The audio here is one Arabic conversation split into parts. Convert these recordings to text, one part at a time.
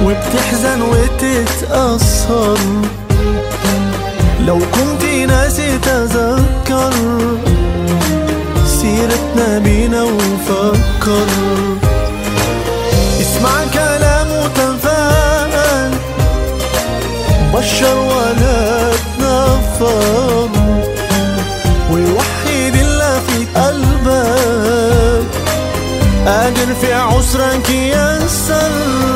وبتحزن وتتأثر. لو كنت ناسي تذكر سيرتنا بينا وفكر. اسمع كلام وتفاءل، بشر ولا تنفر، ووحد الله في قلبك، قادر في عسرك يسر.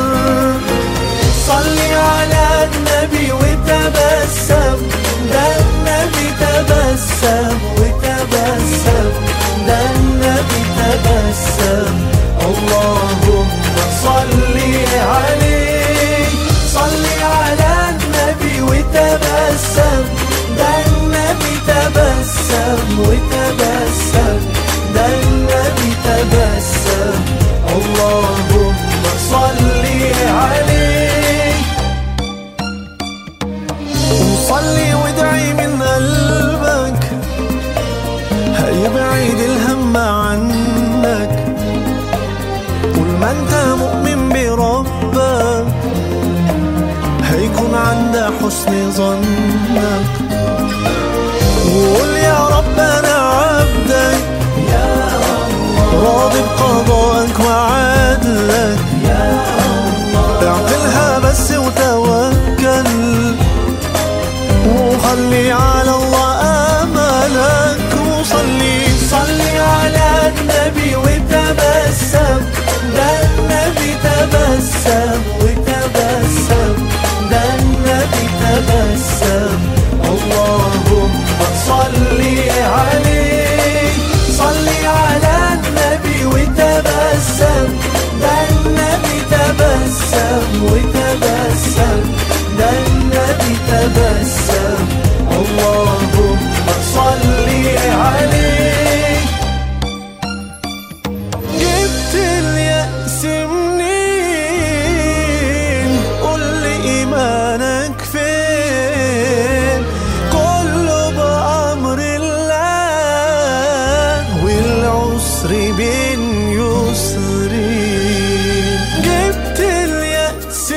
صلي على النبي وتبسم، ده النبي تبسم وتبسم، ده النبي تبسم. اللهم صلي عليه، صلي على النبي وتبسم، ده النبي تبسم وتبسم، ده النبي تبسم. اللهم صلي عليه. وصلي وادعي من قلبك، هيبعد الهم عنك. طول ما انت مؤمن بربك هيكون عند حسن ظنك. وقول يا رب انا عبدك، يا الله راضي بقضائك وعدلك، يا الله اعقلها بس وتوكل، وخلي على الله املك. وصلي صلي على النبي وتبسم، ده النبي تبسم وتبسم، ده النبي تبسم. اللهم صلي عليه، صلي على النبي وتبسم، ده النبي تبسم وتبسم، ده النبي تبسم. اللهم صلي عليه. جبت اليأس منين؟ قول لي إيمانك فين؟ كله بأمر الله، والعسر بين يسرين. جبت اليأس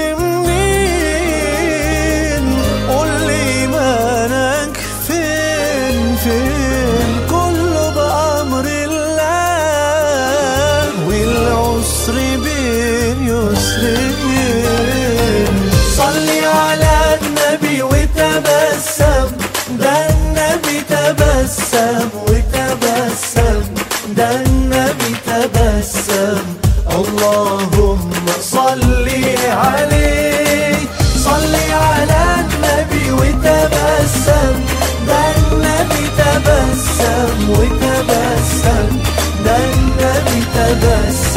منين؟ قول لي إيمانك فين فين؟ كله بأمر الله، والعسر بين يسرين. صلي على النبي وتبسم، ده النبي تبسم وتبسم، ده النبي تبسم. اللهم صلي عليه، صلي على النبي وتبسم، ده النبي تبسم وتبسم، ده النبي تبسم.